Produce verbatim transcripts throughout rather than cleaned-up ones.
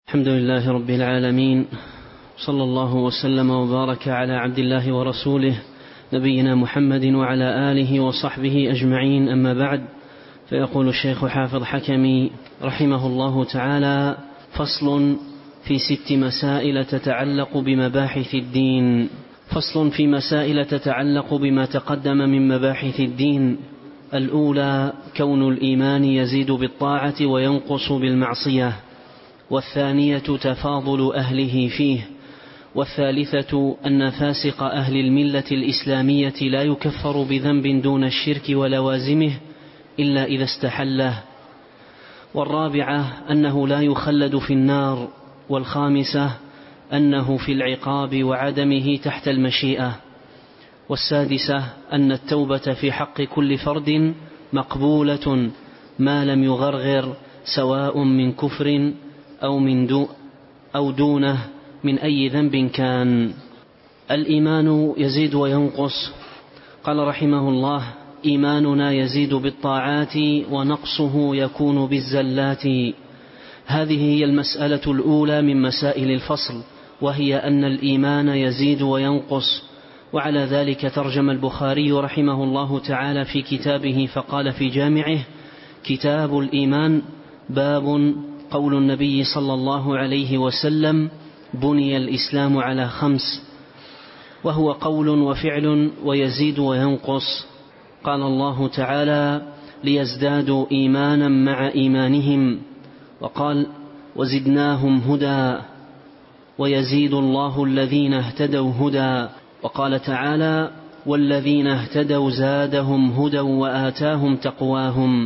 الحمد لله رب العالمين، صلى الله وسلم وبارك على عبد الله ورسوله نبينا محمد وعلى آله وصحبه أجمعين، أما بعد. فيقول الشيخ حافظ حكمي رحمه الله تعالى: فصل في ست مسائل تتعلق بمباحث الدين. فصل في مسائل تتعلق بما تقدم من مباحث الدين. الأولى: كون الإيمان يزيد بالطاعة وينقص بالمعصية، والثانية: تفاضل أهله فيه، والثالثة: أن فاسق أهل الملة الإسلامية لا يكفر بذنب دون الشرك ولوازمه إلا إذا استحله، والرابعة: أنه لا يخلد في النار، والخامسة: أنه في العقاب وعدمه تحت المشيئة، والسادسة: أن التوبة في حق كل فرد مقبولة ما لم يغرغر، سواء من كفر أو, من دو أو دونه من أي ذنب كان. الإيمان يزيد وينقص. قال رحمه الله: إيماننا يزيد بالطاعات ونقصه يكون بالزلات. هذه هي المسألة الأولى من مسائل الفصل، وهي أن الإيمان يزيد وينقص. وعلى ذلك ترجم البخاري رحمه الله تعالى في كتابه فقال في جامعه: كتاب الإيمان، باب قول النبي صلى الله عليه وسلم: بني الإسلام على خمس، وهو قول وفعل ويزيد وينقص. قال الله تعالى: ليزدادوا إيمانا مع إيمانهم، وقال: وزدناهم هدى، ويزيد الله الذين اهتدوا هدى. وقال تعالى: والذين اهتدوا زادهم هدى وآتاهم تقواهم،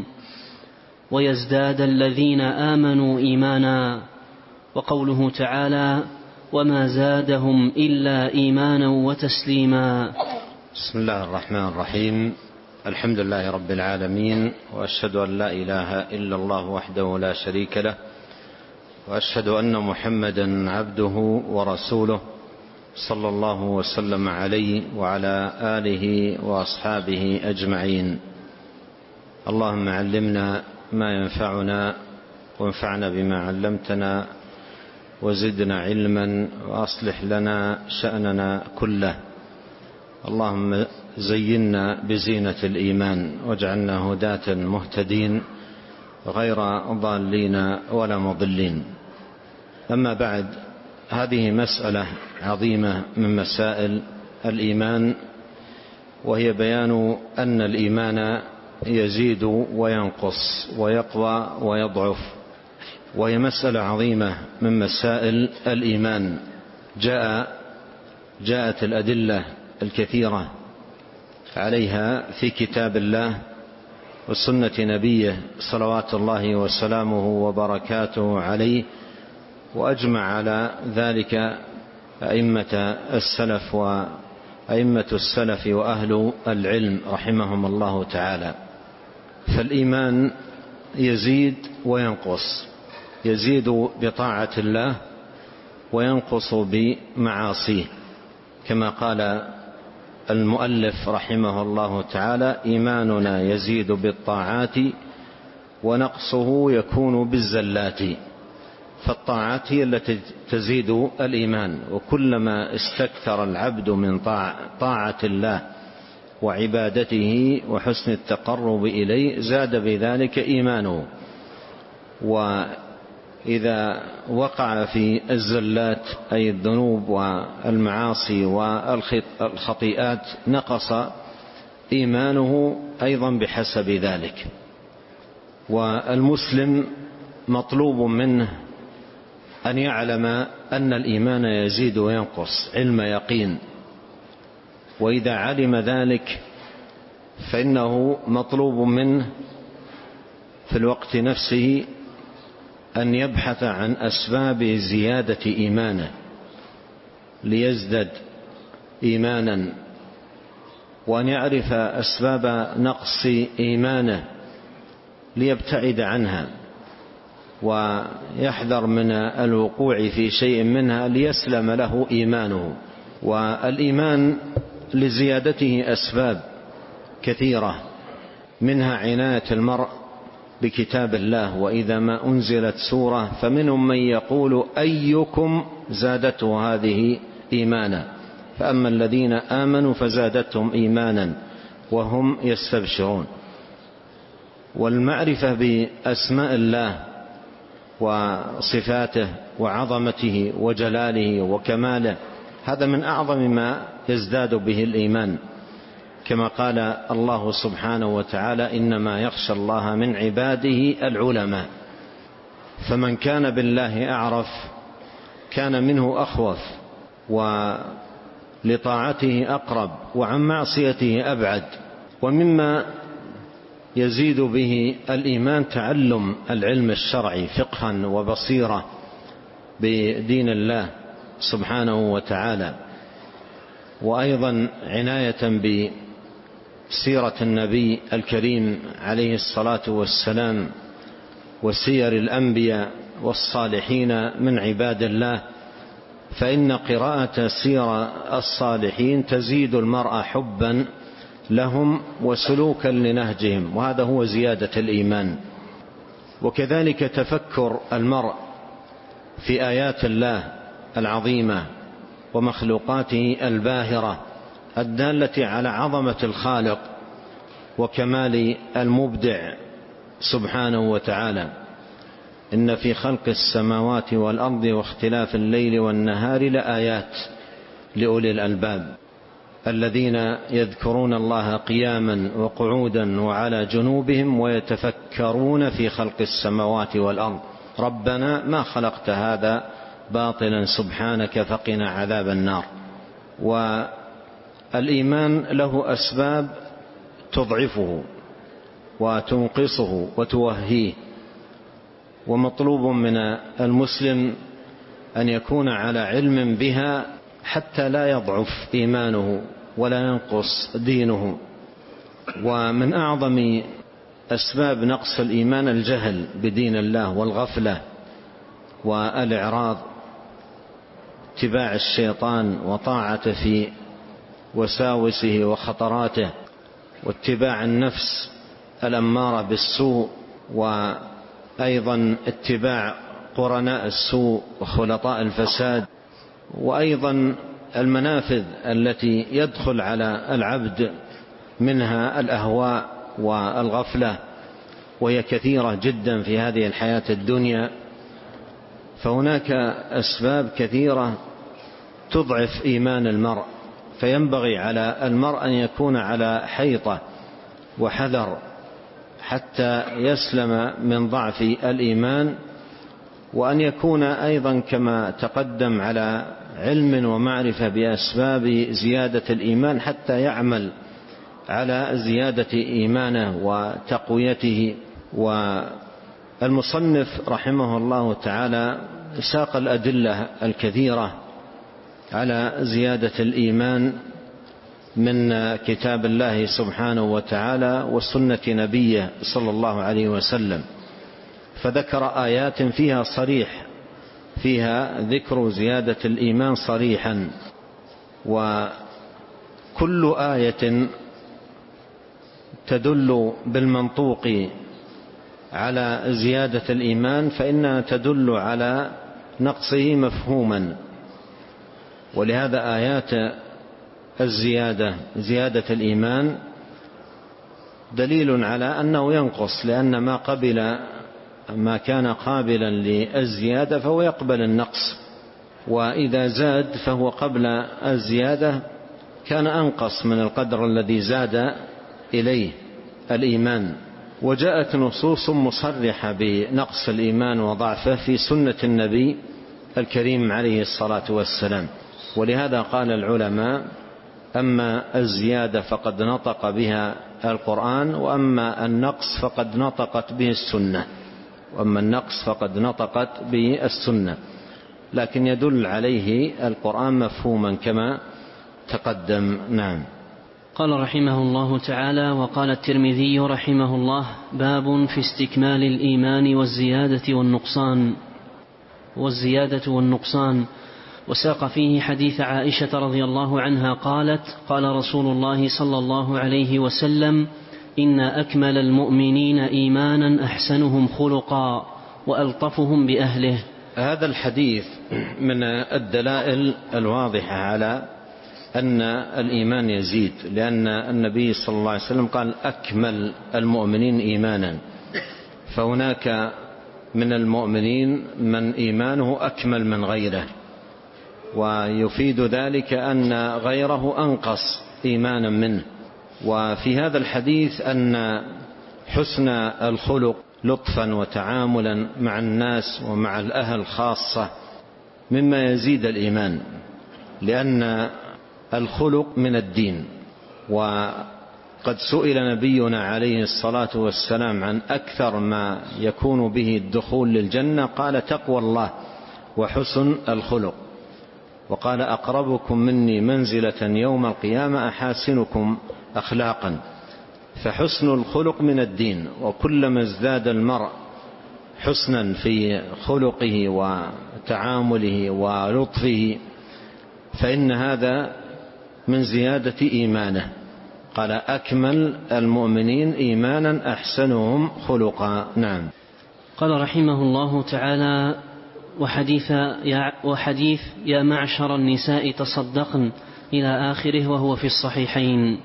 ويزداد الذين آمنوا إيمانا. وقوله تعالى: وما زادهم إلا إيمانا وتسليما. بسم الله الرحمن الرحيم. الحمد لله رب العالمين، وأشهد أن لا إله إلا الله وحده لا شريك له، وأشهد أن محمدا عبده ورسوله، صلى الله وسلم عليه وعلى آله وأصحابه أجمعين. اللهم علمنا ما ينفعنا، وانفعنا بما علمتنا، وزدنا علما، وأصلح لنا شأننا كله. اللهم زينا بزينة الإيمان، واجعلنا هداة مهتدين غير ضالين ولا مضلين. أما بعد، هذه مسألة عظيمة من مسائل الإيمان، وهي بيان أن الإيمان يزيد وينقص ويقوى ويضعف، وهي مسألة عظيمة من مسائل الإيمان. جاء جاءت الأدلة الكثيرة عليها في كتاب الله وسنة نبيه صلوات الله وسلامه وبركاته عليه، وأجمع على ذلك أئمة السلف وأئمة السلف وأهل العلم رحمهم الله تعالى. فالإيمان يزيد وينقص، يزيد بطاعة الله وينقص بمعاصيه، كما قال المؤلف رحمه الله تعالى: إيماننا يزيد بالطاعات ونقصه يكون بالزلات. فالطاعات هي التي تزيد الإيمان، وكلما استكثر العبد من طاعة الله وعبادته وحسن التقرب إليه زاد بذلك إيمانه. وإذا وقع في الزلات أي الذنوب والمعاصي والخطيئات نقص إيمانه أيضا بحسب ذلك. والمسلم مطلوب منه أن يعلم أن الإيمان يزيد وينقص علم يقين، وإذا علم ذلك فإنه مطلوب منه في الوقت نفسه أن يبحث عن أسباب زيادة إيمانه ليزدد إيمانا، وأن يعرف أسباب نقص إيمانه ليبتعد عنها، ويحذر من الوقوع في شيء منها ليسلم له إيمانه. والإيمان لزيادته أسباب كثيرة، منها عناية المرء بكتاب الله، وإذا ما أنزلت سورة فمنهم من يقول أيكم زادته هذه إيمانا، فأما الذين آمنوا فزادتهم إيمانا وهم يستبشرون. والمعرفة بأسماء الله وصفاته وعظمته وجلاله وكماله هذا من أعظم ما يزداد به الإيمان، كما قال الله سبحانه وتعالى إنما يخشى الله من عباده العلماء. فمن كان بالله أعرف كان منه أخوف، ولطاعته أقرب، وعن معصيته أبعد. ومما يزيد به الإيمان تعلم العلم الشرعي فقها وبصيرة بدين الله سبحانه وتعالى، وأيضا عناية بسيرة النبي الكريم عليه الصلاة والسلام وسير الأنبياء والصالحين من عباد الله، فإن قراءة سير الصالحين تزيد المرء حبا لهم وسلوكا لنهجهم، وهذا هو زيادة الإيمان. وكذلك تفكر المرء في آيات الله العظيمة ومخلوقاته الباهرة الدالة على عظمة الخالق وكمال المبدع سبحانه وتعالى. إن في خلق السماوات والأرض واختلاف الليل والنهار لآيات لأولي الألباب الذين يذكرون الله قياما وقعودا وعلى جنوبهم ويتفكرون في خلق السماوات والأرض ربنا ما خلقت هذا باطلا سبحانك فقنا عذاب النار. والإيمان له أسباب تضعفه وتنقصه وتوهيه، ومطلوب من المسلم أن يكون على علم بها حتى لا يضعف إيمانه ولا ينقص دينه. ومن أعظم أسباب نقص الإيمان الجهل بدين الله والغفلة والإعراض، اتباع الشيطان وطاعته في وساوسه وخطراته، واتباع النفس الأمارة بالسوء، وأيضا اتباع قرناء السوء وخلطاء الفساد، وأيضا المنافذ التي يدخل على العبد منها الأهواء والغفلة، وهي كثيرة جدا في هذه الحياة الدنيا. فهناك أسباب كثيرة تضعف إيمان المرء، فينبغي على المرء أن يكون على حيطة وحذر حتى يسلم من ضعف الإيمان، وأن يكون أيضا كما تقدم على علم ومعرفة بأسباب زيادة الإيمان حتى يعمل على زيادة إيمانه وتقويته. والمصنف رحمه الله تعالى ساق الأدلة الكثيرة على زيادة الإيمان من كتاب الله سبحانه وتعالى وسنة نبيه صلى الله عليه وسلم، فذكر آيات فيها صريح فيها ذكر زيادة الإيمان صريحا، وكل آية تدل بالمنطوق على زيادة الإيمان فإنها تدل على نقصه مفهوما. ولهذا آيات الزيادة زيادة الإيمان دليل على أنه ينقص، لأن ما قبل ما كان قابلا للزيادة فهو يقبل النقص، وإذا زاد فهو قبل الزيادة كان أنقص من القدر الذي زاد إليه الإيمان. وجاءت نصوص مصرحة بنقص الإيمان وضعفه في سنة النبي الكريم عليه الصلاة والسلام. ولهذا قال العلماء أما الزيادة فقد نطق بها القرآن، وأما النقص فقد نطقت به السنة وأما النقص فقد نطقت به السنة، لكن يدل عليه القرآن مفهوما كما تقدم. نعم. قال رحمه الله تعالى: وقال الترمذي رحمه الله: باب في استكمال الإيمان والزيادة والنقصان والزيادة والنقصان. وساق فيه حديث عائشة رضي الله عنها قالت: قال رسول الله صلى الله عليه وسلم: إن أكمل المؤمنين إيمانا أحسنهم خلقا وألطفهم بأهله. هذا الحديث من الدلائل الواضحة على أن الإيمان يزيد، لأن النبي صلى الله عليه وسلم قال أكمل المؤمنين إيمانا، فهناك من المؤمنين من إيمانه أكمل من غيره، ويفيد ذلك أن غيره أنقص إيمانا منه. وفي هذا الحديث أن حسن الخلق لطفا وتعاملا مع الناس ومع الأهل خاصة مما يزيد الإيمان، لأن الخلق من الدين. وقد سئل نبينا عليه الصلاة والسلام عن أكثر ما يكون به الدخول للجنة، قال تقوى الله وحسن الخلق، وقال أقربكم مني منزلة يوم القيامة أحاسنكم أخلاقا. فحسن الخلق من الدين، وكلما ازداد المرء حسنا في خلقه وتعامله ولطفه فإن هذا من زيادة إيمانه. قال أكمل المؤمنين إيمانا أحسنهم خلقا. نعم. قال رحمه الله تعالى: وحديث يا, وحديث يا معشر النساء تصدقن إلى آخره، وهو في الصحيحين.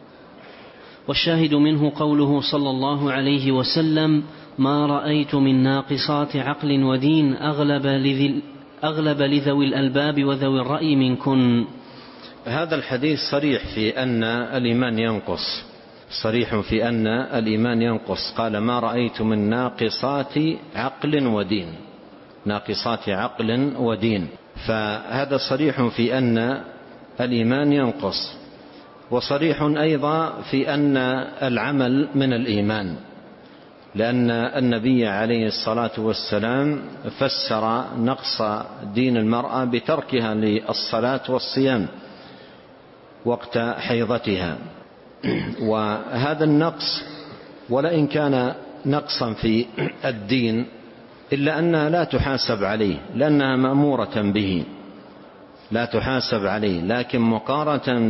والشاهد منه قوله صلى الله عليه وسلم: ما رأيت من ناقصات عقل ودين أغلب, لذي أغلب لذوي الألباب وذوي الرأي منكن. هذا الحديث صريح في أن الإيمان ينقص، صريح في أن الإيمان ينقص. قال ما رأيت من ناقصات عقل ودين، ناقصات عقل ودين، فهذا صريح في أن الإيمان ينقص. وصريح أيضا في أن العمل من الإيمان، لأن النبي عليه الصلاة والسلام فسر نقص دين المرأة بتركها للصلاة والصيام وقت حيضتها. وهذا النقص ولئن كان نقصا في الدين إلا أنها لا تحاسب عليه، لأنها مأمورة به، لا تحاسب عليه. لكن مقارنة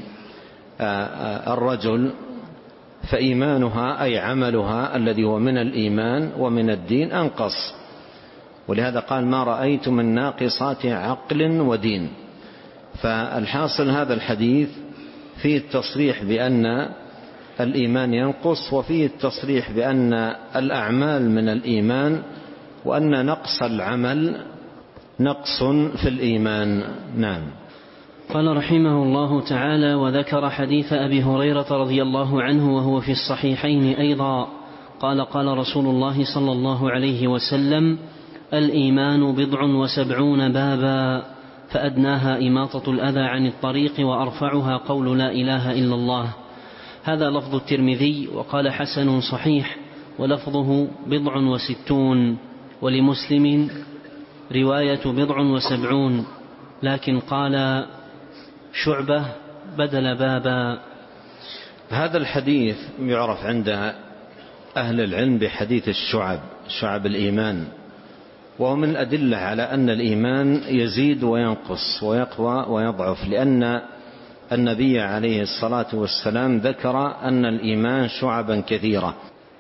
بالرجل فإيمانها أي عملها الذي هو من الإيمان ومن الدين أنقص. ولهذا قال ما رأيت من ناقصات عقل ودين. فالحاصل هذا الحديث فيه التصريح بأن الإيمان ينقص، وفيه التصريح بأن الأعمال من الإيمان، وأن نقص العمل نقص في الإيمان. نعم. قال رحمه الله تعالى: وذكر حديث أبي هريرة رضي الله عنه وهو في الصحيحين أيضا قال: قال رسول الله صلى الله عليه وسلم: الإيمان بضع وسبعون بابا، فأدناها إماطة الأذى عن الطريق، وأرفعها قول لا إله إلا الله. هذا لفظ الترمذي، وقال حسن صحيح، ولفظه بضع وستون، ولمسلم رواية بضع وسبعون، لكن قال شعبة بدل بابا. هذا الحديث يعرف عند أهل العلم بحديث الشعب، شعب الإيمان، وهو من الأدلة على أن الإيمان يزيد وينقص ويقوى ويضعف، لأن النبي عليه الصلاة والسلام ذكر أن الإيمان شعبا كثيرة،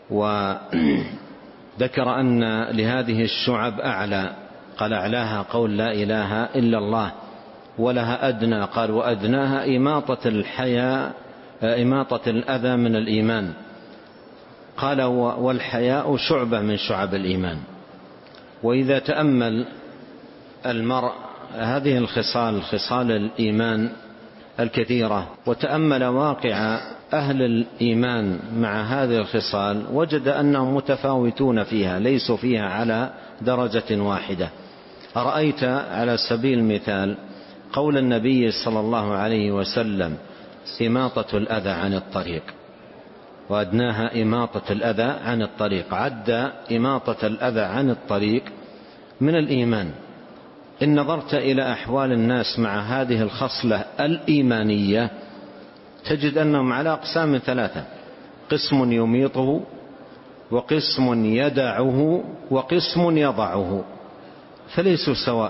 وذكر أن لهذه الشعب أعلى، قال أعلاها قول لا إله إلا الله، ولها أدنى، قال وأدناها إماطة الحياء إماطة الأذى من الإيمان، قال والحياء شعبة من شعب الإيمان. وإذا تأمل المرء هذه الخصال، خصال الإيمان الكثيرة، وتأمل واقع أهل الإيمان مع هذه الخصال، وجد أنهم متفاوتون فيها، ليسوا فيها على درجة واحدة. أرأيت على سبيل المثال قول النبي صلى الله عليه وسلم: إماطة الأذى عن الطريق، وأدناها إماطة الأذى عن الطريق. عد إماطة الأذى عن الطريق من الإيمان. إن نظرت إلى أحوال الناس مع هذه الخصلة الإيمانية تجد أنهم على أقسام ثلاثة: قسم يميطه، وقسم يدعه، وقسم يضعه، فليسوا سواء،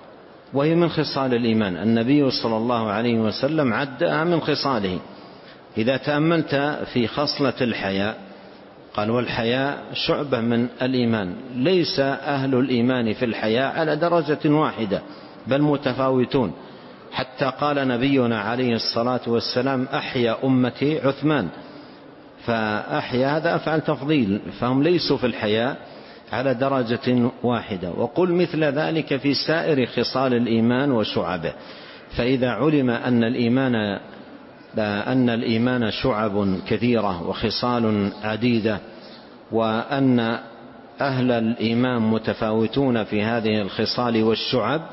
وهي من خصال الإيمان. النبي صلى الله عليه وسلم عدها من خصاله، إذا تأملت في خصلة الحياء قال والحياء شعبة من الإيمان، ليس أهل الإيمان في الحياء على درجة واحدة بل متفاوتون، حتى قال نبينا عليه الصلاة والسلام أحيا أمتي عثمان، فأحيا هذا أفعل تفضيل، فهم ليسوا في الحياء على درجة واحدة. وقل مثل ذلك في سائر خصال الإيمان وشعبه. فإذا علم أن الإيمان أن الإيمان شعب كثيرة وخصال عديدة، وأن أهل الإيمان متفاوتون في هذه الخصال والشعب،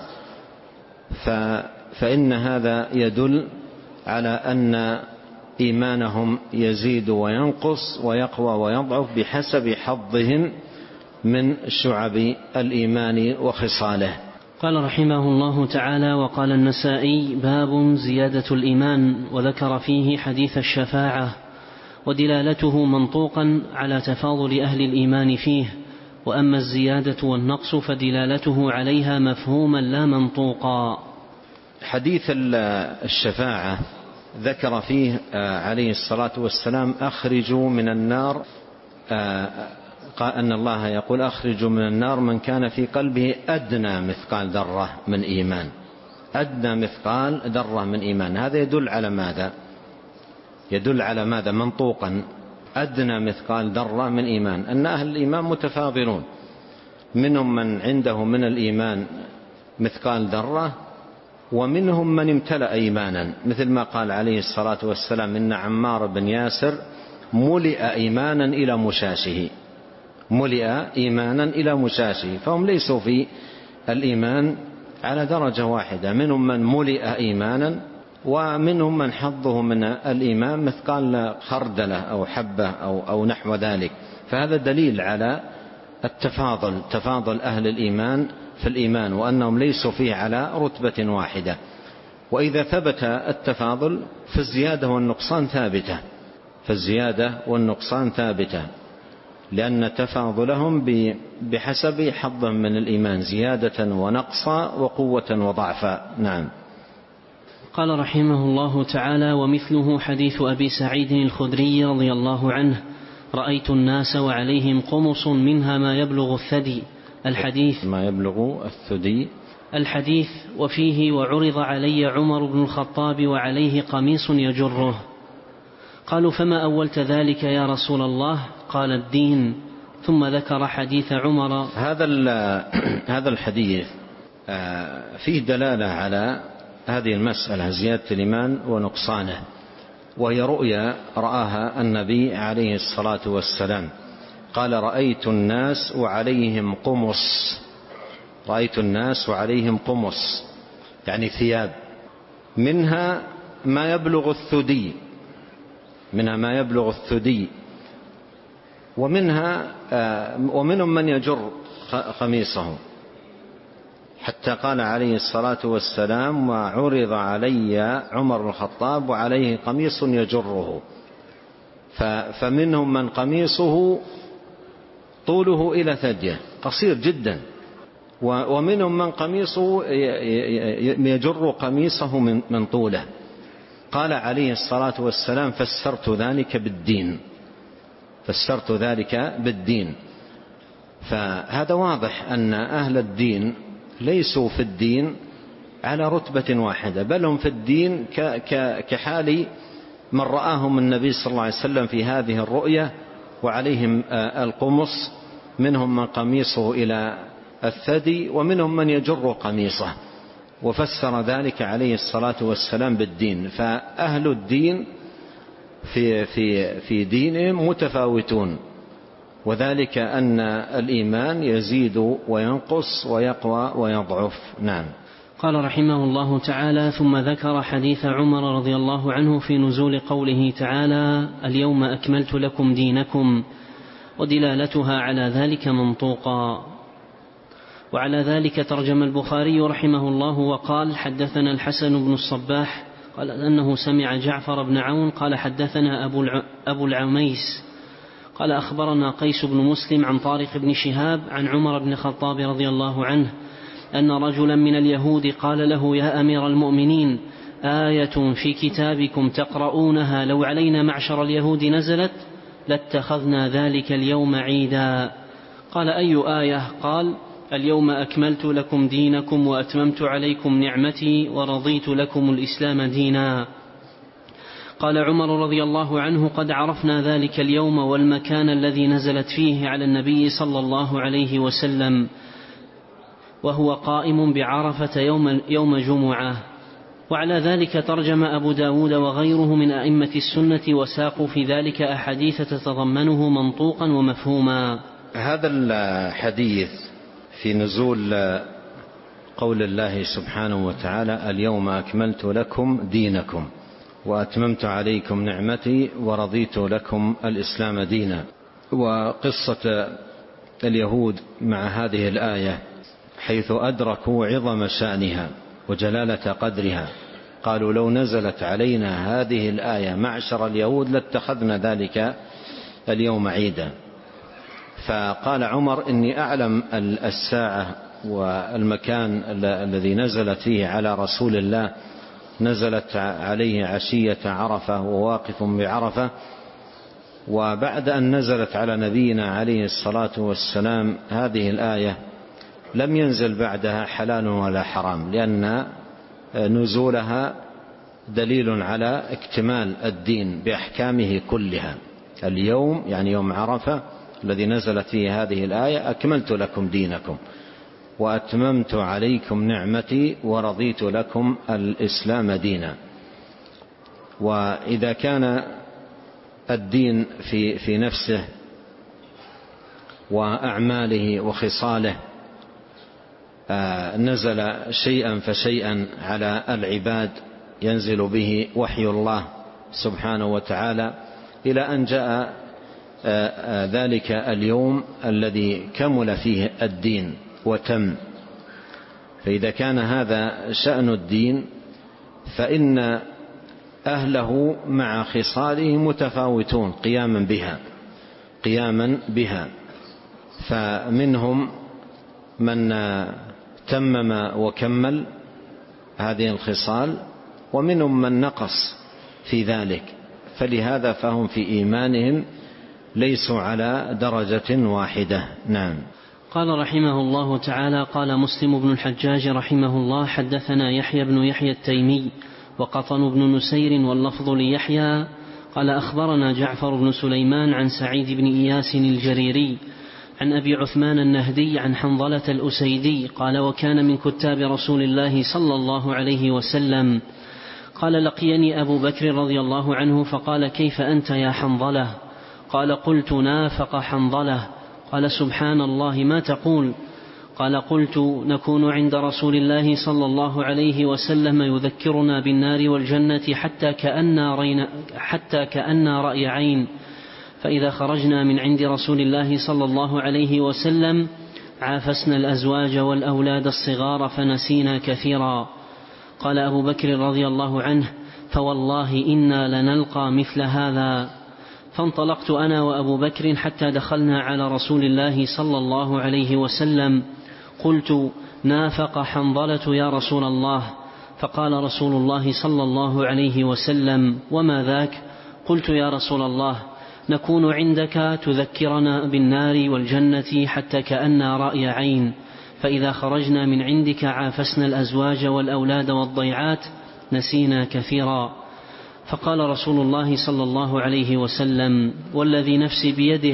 فإن هذا يدل على أن إيمانهم يزيد وينقص ويقوى ويضعف بحسب حظهم من شعب الإيمان وخصاله. قال رحمه الله تعالى: وقال النسائي: باب زيادة الإيمان، وذكر فيه حديث الشفاعة ودلالته منطوقا على تفاضل أهل الإيمان فيه، وأما الزيادة والنقص فدلالته عليها مفهوما لا منطوقا. حديث الشفاعة ذكر فيه عليه الصلاة والسلام: أخرجوا من النار، قال أن الله يقول: أخرجوا من النار من كان في قلبه أدنى مثقال ذرة من إيمان. أدنى مثقال ذرة من إيمان، هذا يدل على ماذا؟ يدل على ماذا منطوقا؟ أدنى مثقال ذرة من إيمان، أن أهل الإيمان متفاضلون، منهم من عنده من الإيمان مثقال ذرة، ومنهم من امتلأ إيمانا، مثل ما قال عليه الصلاة والسلام: إن عمار بن ياسر ملئ إيمانا إلى مشاشه، ملئ إيمانا إلى مشاشه. فهم ليسوا في الإيمان على درجة واحدة، منهم من ملئ إيمانا، ومنهم من حظه من الإيمان مثقال خردلة أو حبة أو, أو نحو ذلك. فهذا دليل على التفاضل، تفاضل أهل الإيمان في الإيمان، وأنهم ليسوا فيه على رتبة واحدة. وإذا ثبت التفاضل فالزيادة والنقصان ثابتة، فالزيادة والنقصان ثابتة، لأن تفاضلهم بحسب حظهم من الإيمان، زيادة ونقصا وقوة وضعفا. نعم. قال رحمه الله تعالى: ومثله حديث أبي سعيد الخدري رضي الله عنه: رأيت الناس وعليهم قمص منها ما يبلغ الثدي. الحديث ما يبلغ الثدي الحديث وفيه: وعرض علي عمر بن الخطاب وعليه قميص يجره. قالوا: فما أولت ذلك يا رسول الله؟ قال: الدين. ثم ذكر حديث عمر. هذا هذا الحديث فيه دلالة على هذه المسألة، زيادة الإيمان ونقصانه، وهي رؤيا رآها النبي عليه الصلاة والسلام. قال: رأيت الناس وعليهم قمص، رأيت الناس وعليهم قمص يعني ثياب، منها ما يبلغ الثدي، منها ما يبلغ الثدي، ومنها ومنهم من يجر قميصه، حتى قال عليه الصلاة والسلام: وعرض علي عمر بن الخطاب وعليه قميص يجره. فمنهم من قميصه طوله إلى ثديه، قصير جدا، ومنهم من قميصه يجر قميصه من طوله. قال عليه الصلاة والسلام: فسرت ذلك بالدين، فسرت ذلك بالدين. فهذا واضح أن أهل الدين ليسوا في الدين على رتبة واحدة، بل هم في الدين كحال من رآهم النبي صلى الله عليه وسلم في هذه الرؤية وعليهم القمص، منهم من قميصه إلى الثدي، ومنهم من يجر قميصه، وفسر ذلك عليه الصلاة والسلام بالدين. فأهل الدين في, في, في دينهم متفاوتون، وذلك أن الإيمان يزيد وينقص ويقوى ويضعف. نعم. قال رحمه الله تعالى: ثم ذكر حديث عمر رضي الله عنه في نزول قوله تعالى: اليوم أكملت لكم دينكم، ودلالتها على ذلك منطوقا. وعلى ذلك ترجم البخاري رحمه الله وقال: حدثنا الحسن بن الصباح قال أنه سمع جعفر بن عون قال: حدثنا أبو العميس قال: أخبرنا قيس بن مسلم عن طارق بن شهاب عن عمر بن الخطاب رضي الله عنه أن رجلا من اليهود قال له: يا أمير المؤمنين، آية في كتابكم تقرؤونها لو علينا معشر اليهود نزلت لاتخذنا ذلك اليوم عيدا. قال: أي آية؟ قال: اليوم أكملت لكم دينكم وأتممت عليكم نعمتي ورضيت لكم الإسلام دينا. قال عمر رضي الله عنه: قد عرفنا ذلك اليوم والمكان الذي نزلت فيه على النبي صلى الله عليه وسلم، وهو قائم بعرفة يوم, يوم جمعة. وعلى ذلك ترجم أبو داود وغيره من أئمة السنة وساقوا في ذلك أحاديث تتضمنه منطوقا ومفهوما. هذا الحديث في نزول قول الله سبحانه وتعالى: اليوم أكملت لكم دينكم وأتممت عليكم نعمتي ورضيت لكم الإسلام دينا. وقصة اليهود مع هذه الآية حيث أدركوا عظم شأنها وجلالة قدرها، قالوا: لو نزلت علينا هذه الآية معشر اليهود لاتخذنا ذلك اليوم عيدا. فقال عمر: إني أعلم الساعة والمكان الذي نزلت فيه على رسول الله، نزلت عليه عشية عرفة وواقف بعرفة، وبعد أن نزلت على نبينا عليه الصلاة والسلام هذه الآية لم ينزل بعدها حلال ولا حرام، لأن نزولها دليل على اكتمال الدين بأحكامه كلها. اليوم يعني يوم عرفة الذي نزلت فيه هذه الآية: أكملت لكم دينكم وأتممت عليكم نعمتي ورضيت لكم الإسلام دينا. وإذا كان الدين في, في نفسه وأعماله وخصاله نزل شيئا فشيئا على العباد، ينزل به وحي الله سبحانه وتعالى إلى أن جاء ذلك اليوم الذي كمل فيه الدين وتم. فإذا كان هذا شأن الدين فإن أهله مع خصاله متفاوتون قياما بها قياما بها فمنهم من تمم وكمل هذه الخصال، ومنهم من نقص في ذلك، فلهذا فهم في إيمانهم ليسوا على درجة واحدة. نعم. قال رحمه الله تعالى: قال مسلم بن الحجاج رحمه الله: حدثنا يحيى بن يحيى التيمي وقطن بن نسير واللفظ ليحيى قال: أخبرنا جعفر بن سليمان عن سعيد بن إياس الجريري عن أبي عثمان النهدي عن حنظلة الأسيدي قال: وكان من كتاب رسول الله صلى الله عليه وسلم. قال: لقيني أبو بكر رضي الله عنه فقال: كيف أنت يا حنظلة؟ قال: قلت: نافق حنظلة. قال: سبحان الله، ما تقول؟ قال: قلت: نكون عند رسول الله صلى الله عليه وسلم يذكرنا بالنار والجنة حتى كأننا, رينا حتى كأننا رأي عين، فإذا خرجنا من عند رسول الله صلى الله عليه وسلم عافسنا الأزواج والأولاد الصغار فنسينا كثيرا. قال أبو بكر رضي الله عنه: فوالله إنا لنلقى مثل هذا. فانطلقت أنا وأبو بكر حتى دخلنا على رسول الله صلى الله عليه وسلم. قلت: نافق حنظلة يا رسول الله. فقال رسول الله صلى الله عليه وسلم: وما ذاك؟ قلت: يا رسول الله، نكون عندك تذكرنا بالنار والجنة حتى كأننا رأي عين، فإذا خرجنا من عندك عافسنا الأزواج والأولاد والضيعات نسينا كثيرا. فقال رسول الله صلى الله عليه وسلم: والذي نفسي بيده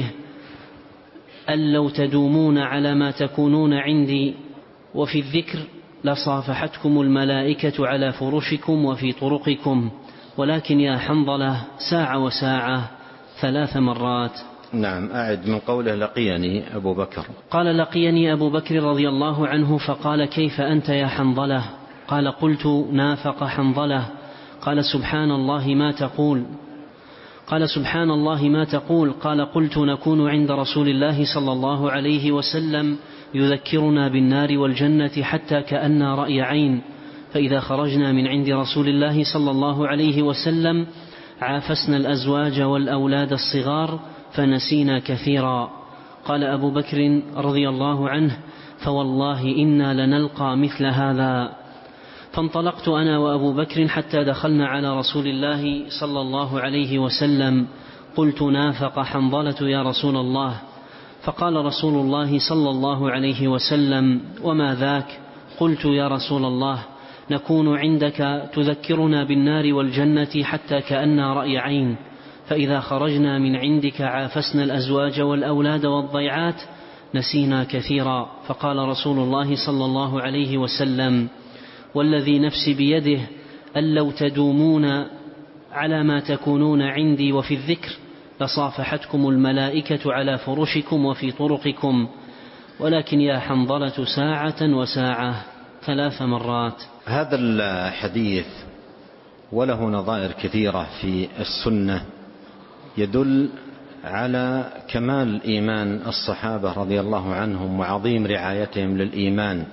أن لو تدومون على ما تكونون عندي وفي الذكر لصافحتكم الملائكة على فرشكم وفي طرقكم، ولكن يا حنظلة ساعة وساعة ثلاث مرات. نعم. أعد من قوله: لقيني أبو بكر. قال: لقيني أبو بكر رضي الله عنه فقال: كيف أنت يا حنظلة؟ قال: قلت: نافق حنظلة. قال: سبحان الله ما تقول؟ قال: سبحان الله ما تقول؟ قال: قلت: نكون عند رسول الله صلى الله عليه وسلم يذكرنا بالنار والجنة حتى كأننا رأي عين، فإذا خرجنا من عند رسول الله صلى الله عليه وسلم عافسنا الأزواج والأولاد الصغار فنسينا كثيرا. قال أبو بكر رضي الله عنه: فوالله إنا لنلقى مثل هذا. فانطلقت أنا وأبو بكر حتى دخلنا على رسول الله صلى الله عليه وسلم. قلت: نافق حنظلة يا رسول الله. فقال رسول الله صلى الله عليه وسلم: وما ذاك؟ قلت: يا رسول الله، نكون عندك تذكرنا بالنار والجنة حتى كأننا رأي عين، فإذا خرجنا من عندك عافسنا الأزواج والأولاد والضيعات، نسينا كثيرا. فقال رسول الله صلى الله عليه وسلم: والذي نفسي بيده أن لو تدومون على ما تكونون عندي وفي الذكر لصافحتكم الملائكة على فرشكم وفي طرقكم، ولكن يا حنظلة ساعة وساعة ثلاث مرات. هذا الحديث وله نظائر كثيرة في السنة يدل على كمال إيمان الصحابة رضي الله عنهم وعظيم رعايتهم للإيمان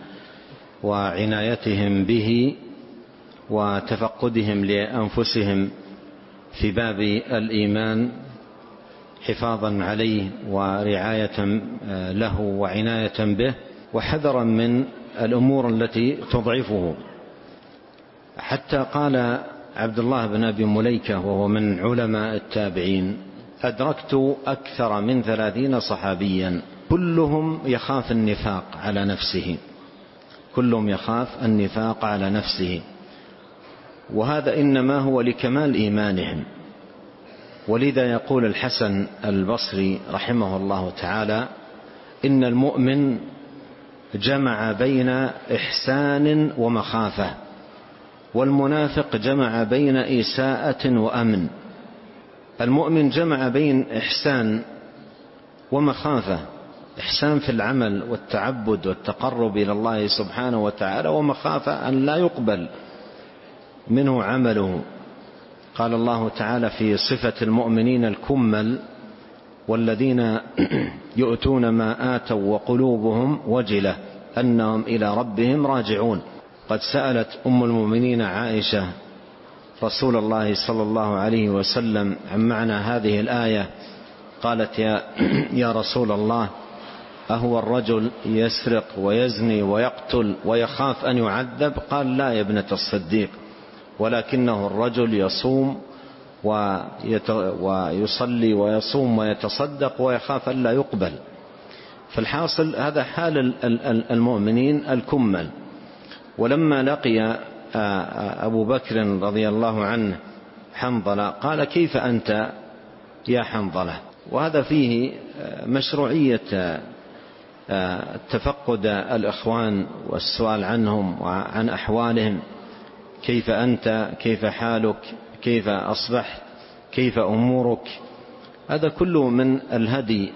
وعنايتهم به وتفقدهم لأنفسهم في باب الإيمان حفاظا عليه ورعاية له وعناية به وحذرا من الأمور التي تضعفه. حتى قال عبد الله بن أبي مليكة وهو من علماء التابعين: أدركت أكثر من ثلاثين صحابيا كلهم يخاف النفاق على نفسه كلهم يخاف النفاق على نفسه وهذا إنما هو لكمال إيمانهم. ولذا يقول الحسن البصري رحمه الله تعالى: إن المؤمن جمع بين إحسان ومخافة، والمنافق جمع بين إساءة وأمن. المؤمن جمع بين إحسان ومخافة، إحسان في العمل والتعبد والتقرب إلى الله سبحانه وتعالى، ومخافة أن لا يقبل منه عمله. قال الله تعالى في صفة المؤمنين الكمل: والذين يؤتون ما آتوا وقلوبهم وجلة أنهم إلى ربهم راجعون. قد سألت أم المؤمنين عائشة رسول الله صلى الله عليه وسلم عن معنى هذه الآية، قالت: يا, يا رسول الله، أهو الرجل يسرق ويزني ويقتل ويخاف أن يعذب؟ قال: لا يا ابنة الصديق، ولكنه الرجل يصوم ويصلي ويصوم ويتصدق ويخاف أن لا يقبل. فالحاصل هذا حال المؤمنين الكمل. ولما لقي أبو بكر رضي الله عنه حنظلة قال: كيف أنت يا حنظلة؟ وهذا فيه مشروعية تفقد الإخوان والسؤال عنهم وعن أحوالهم: كيف أنت؟ كيف حالك؟ كيف أصبحت؟ كيف أمورك؟ هذا كله من الهدي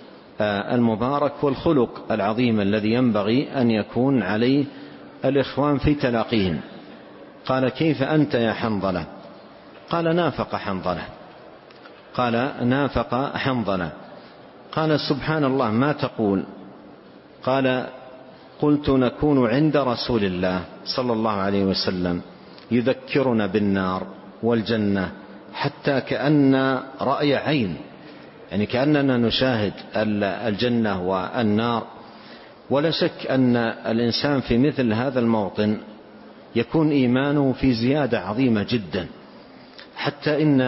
المبارك والخلق العظيم الذي ينبغي أن يكون عليه الإخوان في تلاقيهم. قال: كيف أنت يا حنظلة؟ قال: نافق حنظلة. قال: نافق حنظلة. قال: سبحان الله، ما تقول؟ قال: قلت: نكون عند رسول الله صلى الله عليه وسلم يذكرنا بالنار والجنة حتى كأن رأي عين، يعني كأننا نشاهد الجنة والنار. ولا شك أن الإنسان في مثل هذا الموطن يكون إيمانه في زيادة عظيمة جدا، حتى إن,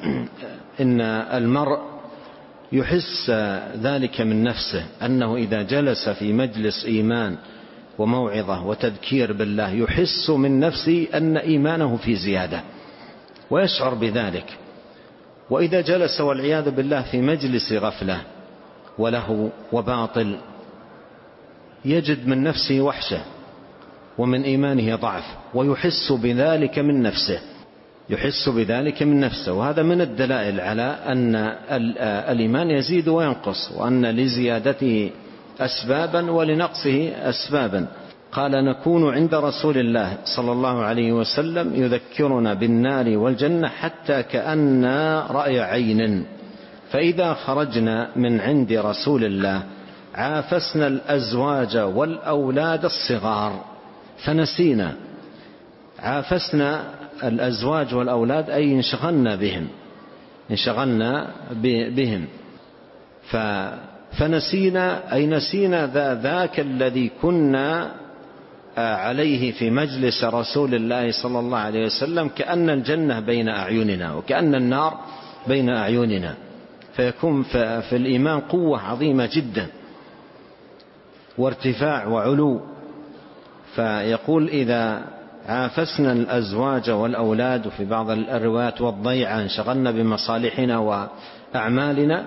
إن المرء يحس ذلك من نفسه، أنه إذا جلس في مجلس إيمان وموعظة وتذكير بالله يحس من نفسه أن إيمانه في زيادة ويشعر بذلك. وإذا جلس والعياذ بالله في مجلس غفلة وله وباطل يجد من نفسه وحشة ومن إيمانه ضعف، ويحس بذلك من نفسه يحس بذلك من نفسه وهذا من الدلائل على أن الإيمان يزيد وينقص، وأن لزيادته أسبابا ولنقصه أسبابا. قال: نكون عند رسول الله صلى الله عليه وسلم يذكرنا بالنار والجنة حتى كأننا رأي عين، فإذا خرجنا من عند رسول الله عافسنا الأزواج والأولاد الصغار فنسينا. عافسنا الأزواج والأولاد أي انشغلنا بهم انشغلنا بهم فنسينا، أي نسينا ذاك الذي كنا عليه في مجلس رسول الله صلى الله عليه وسلم كأن الجنة بين أعيننا وكأن النار بين أعيننا، فيكون في الإيمان قوة عظيمة جدا وارتفاع وعلو. فيقول إذا عافسنا الأزواج والأولاد، وفي بعض الروايات والضيعة، انشغلنا بمصالحنا وأعمالنا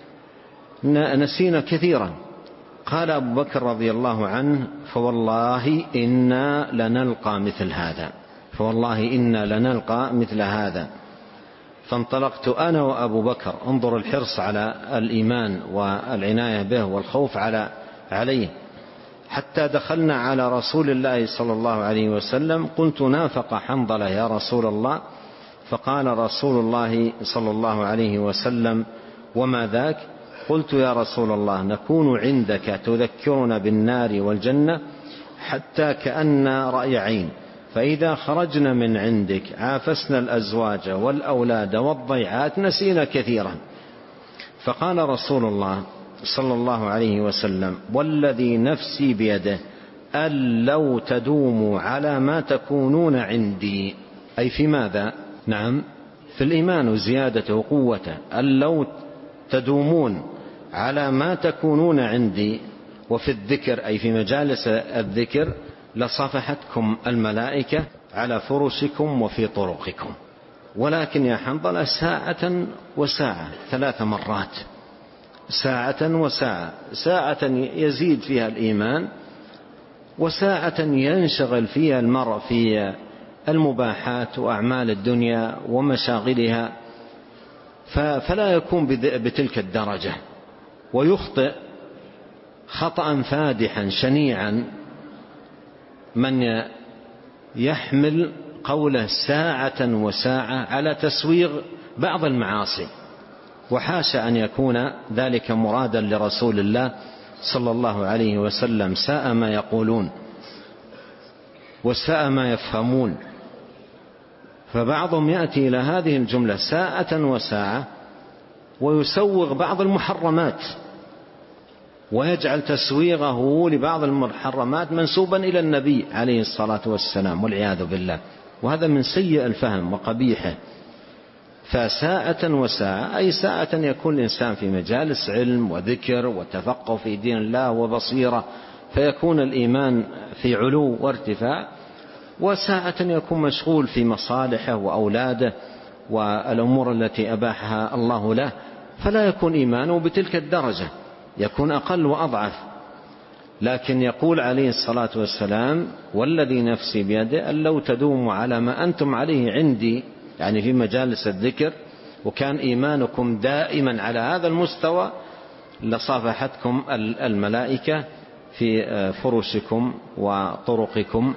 نسينا كثيرا. قال أبو بكر رضي الله عنه: فوالله إنا لنلقى مثل هذا، فوالله إنا لنلقى مثل هذا. فانطلقت أنا وأبو بكر، انظر الحرص على الإيمان والعناية به والخوف على عليه، حتى دخلنا على رسول الله صلى الله عليه وسلم. قلت: نافق حنظلة يا رسول الله. فقال رسول الله صلى الله عليه وسلم: وما ذاك؟ قلت: يا رسول الله، نكون عندك تذكرنا بالنار والجنة حتى كأن رأي عين، فإذا خرجنا من عندك عافسنا الأزواج والأولاد والضيعات نسينا كثيرا. فقال رسول الله صلى الله عليه وسلم: والذي نفسي بيده أن لو تدوموا على ما تكونون عندي، أي في ماذا؟ نعم، في الإيمان وزيادته وقوته. أن لو تدومون على ما تكونون عندي، وفي الذكر أي في مجالس الذكر، لصفحتكم الملائكة على فرشكم وفي طرقكم. ولكن يا حنظلة ساعة وساعة، ثلاث مرات، ساعة وساعة، ساعة يزيد فيها الإيمان، وساعة ينشغل فيها المرء في المباحات وأعمال الدنيا ومشاغلها، فلا يكون بتلك الدرجة، ويخطئ خطأ فادحا شنيعا من يحمل قوله ساعة وساعة على تسويغ بعض المعاصي، وحاشا أن يكون ذلك مرادا لرسول الله صلى الله عليه وسلم. ساء ما يقولون وساء ما يفهمون. فبعضهم يأتي إلى هذه الجملة ساعة وساعة ويسوغ بعض المحرمات، ويجعل تسويغه لبعض المحرمات منسوبا إلى النبي عليه الصلاة والسلام، والعياذ بالله، وهذا من سيء الفهم وقبيحه. فساعة وساعة أي ساعة يكون الإنسان في مجالس علم وذكر وتفقه في دين الله وبصيرة، فيكون الإيمان في علو وارتفاع، وساعة يكون مشغول في مصالحه وأولاده والأمور التي أباحها الله له، فلا يكون إيمانه بتلك الدرجة، يكون أقل وأضعف. لكن يقول عليه الصلاة والسلام: والذي نفسي بيده أن لو تدوموا على ما أنتم عليه عندي، يعني في مجالس الذكر، وكان إيمانكم دائما على هذا المستوى، لصافحتكم الملائكة في فرشكم وطرقكم.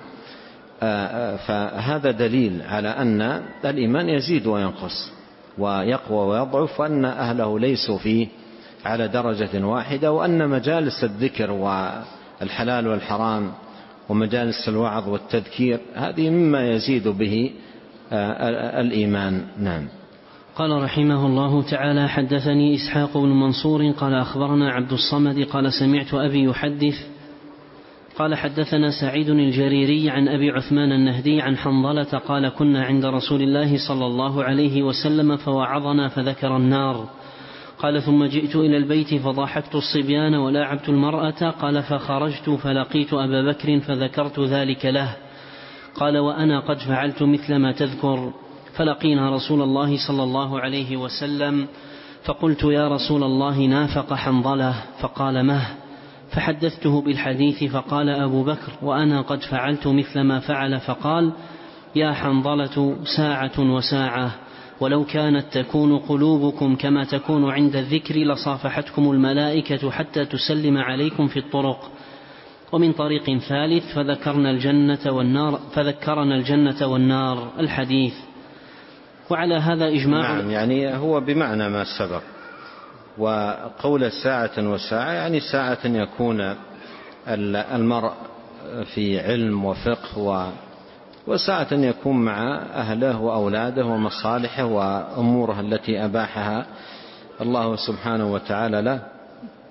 فهذا دليل على أن الإيمان يزيد وينقص ويقوى ويضعف، وأن أهله ليسوا فيه على درجة واحدة، وأن مجالس الذكر والحلال والحرام ومجالس الوعظ والتذكير هذه مما يزيد به الإيمان. نعم. قال رحمه الله تعالى: حدثني إسحاق بن منصور قال أخبرنا عبد الصمد قال سمعت أبي يحدث قال حدثنا سعيد الجريري عن أبي عثمان النهدي عن حنظلة قال: كنا عند رسول الله صلى الله عليه وسلم فوعظنا فذكر النار. قال: ثم جئت إلى البيت فضحكت الصبيان ولاعبت المرأة. قال: فخرجت فلقيت أبا بكر فذكرت ذلك له. قال: وأنا قد فعلت مثل ما تذكر. فلقينا رسول الله صلى الله عليه وسلم فقلت: يا رسول الله، نافق حنظلة. فقال: مه؟ فحدثته بالحديث. فقال أبو بكر: وأنا قد فعلت مثل ما فعل. فقال: يا حنظلة، ساعة وساعة، ولو كانت تكون قلوبكم كما تكون عند الذكر لصافحتكم الملائكة حتى تسلم عليكم في الطرق. ومن طريق ثالث: فذكرنا الجنة والنار فذكرنا الجنة والنار. الحديث. وعلى هذا إجماع. نعم، يعني هو بمعنى ما سبق. وقول ساعة وساعة يعني ساعة يكون المرء في علم وفقه، و وساعة يكون مع أهله وأولاده ومصالحه وأموره التي أباحها الله سبحانه وتعالى له.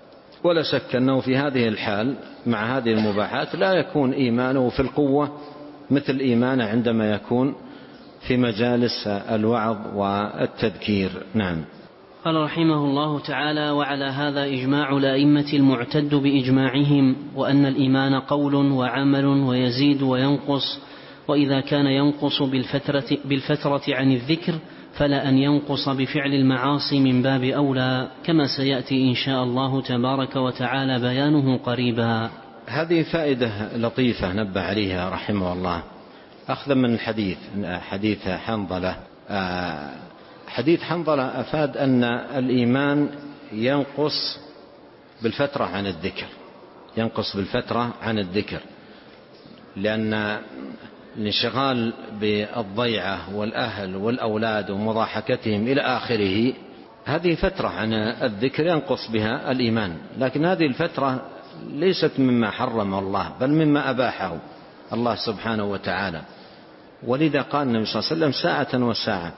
ولا شك أنه في هذه الحال مع هذه المباحات لا يكون إيمانه في القوة مثل إيمانه عندما يكون في مجالس الوعظ والتذكير. نعم. قال رحمه الله تعالى: وعلى هذا إجماع الأئمة المعتد بإجماعهم، وأن الإيمان قول وعمل ويزيد وينقص، وإذا كان ينقص بالفترة, بالفترة عن الذكر فلا أن ينقص بفعل المعاصي من باب أولى، كما سيأتي إن شاء الله تبارك وتعالى بيانه قريبا. هذه فائدة لطيفة نبه عليها رحمه الله، أخذا من الحديث حديث حنظلة. حديث حنظلة أفاد أن الإيمان ينقص بالفترة عن الذكر، ينقص بالفترة عن الذكر، لأن الانشغال بالضيعة والأهل والأولاد ومضاحكتهم إلى آخره هذه فترة عن الذكر ينقص بها الإيمان، لكن هذه الفترة ليست مما حرم الله بل مما أباحه الله سبحانه وتعالى، ولذا قال النبي صلى الله عليه وسلم ساعة وساعة.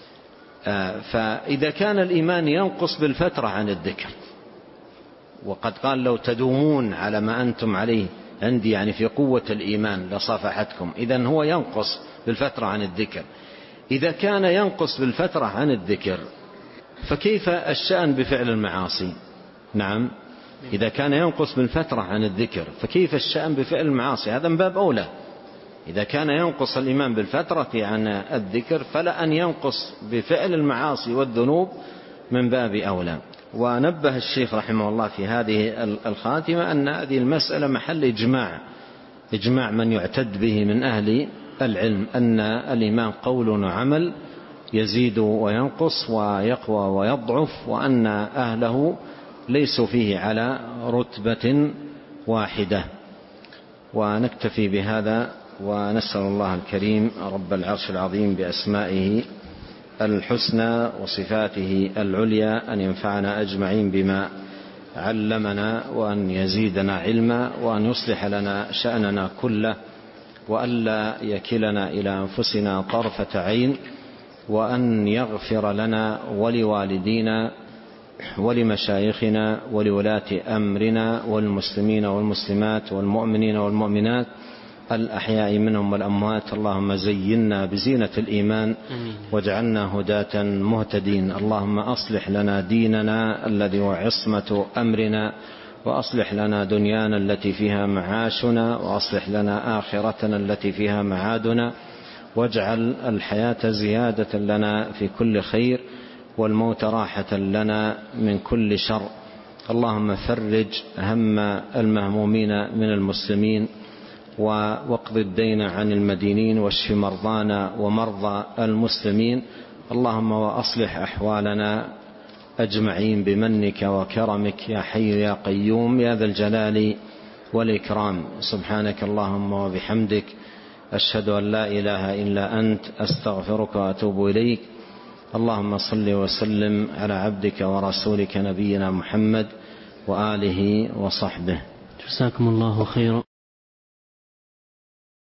فإذا كان الإيمان ينقص بالفترة عن الذكر، وقد قال لو تدومون على ما أنتم عليه عندي، يعني في قوة الإيمان لصافحتكم، إذن هو ينقص بالفترة عن الذكر. إذا كان ينقص بالفترة عن الذكر فكيف الشأن بفعل المعاصي؟ نعم، إذا كان ينقص بالفترة عن الذكر فكيف الشأن بفعل المعاصي؟ هذا من باب أولى. إذا كان ينقص الإيمان بالفترة عن الذكر فلا أن ينقص بفعل المعاصي والذنوب من باب أولى. ونبه الشيخ رحمه الله في هذه الخاتمة أن هذه المسألة محل إجماع، إجماع من يعتد به من أهل العلم، أن الإيمان قول وعمل يزيد وينقص ويقوى ويضعف، وأن أهله ليسوا فيه على رتبة واحدة. ونكتفي بهذا، ونسأل الله الكريم رب العرش العظيم بأسمائه الحسنى وصفاته العليا أن ينفعنا أجمعين بما علمنا، وأن يزيدنا علما، وأن يصلح لنا شأننا كله، وألا يكلنا إلى أنفسنا طرفة عين، وأن يغفر لنا ولوالدينا ولمشايخنا ولولاة أمرنا والمسلمين والمسلمات والمؤمنين والمؤمنات الأحياء منهم والأموات. اللهم زينا بزينة الإيمان واجعلنا هداة مهتدين. اللهم أصلح لنا ديننا الذي هو عصمة أمرنا، وأصلح لنا دنيانا التي فيها معاشنا، وأصلح لنا آخرتنا التي فيها معادنا، واجعل الحياة زيادة لنا في كل خير، والموت راحة لنا من كل شر. اللهم فرج هم المهمومين من المسلمين، واقض الدين عن المدينين، واشف مرضانا ومرضى المسلمين. اللهم وأصلح أحوالنا أجمعين بمنك وكرمك يا حي يا قيوم يا ذا الجلال والإكرام. سبحانك اللهم وبحمدك، أشهد أن لا إله إلا أنت، أستغفرك وأتوب إليك. اللهم صل وسلم على عبدك ورسولك نبينا محمد وآله وصحبه. جزاكم الله خيرا.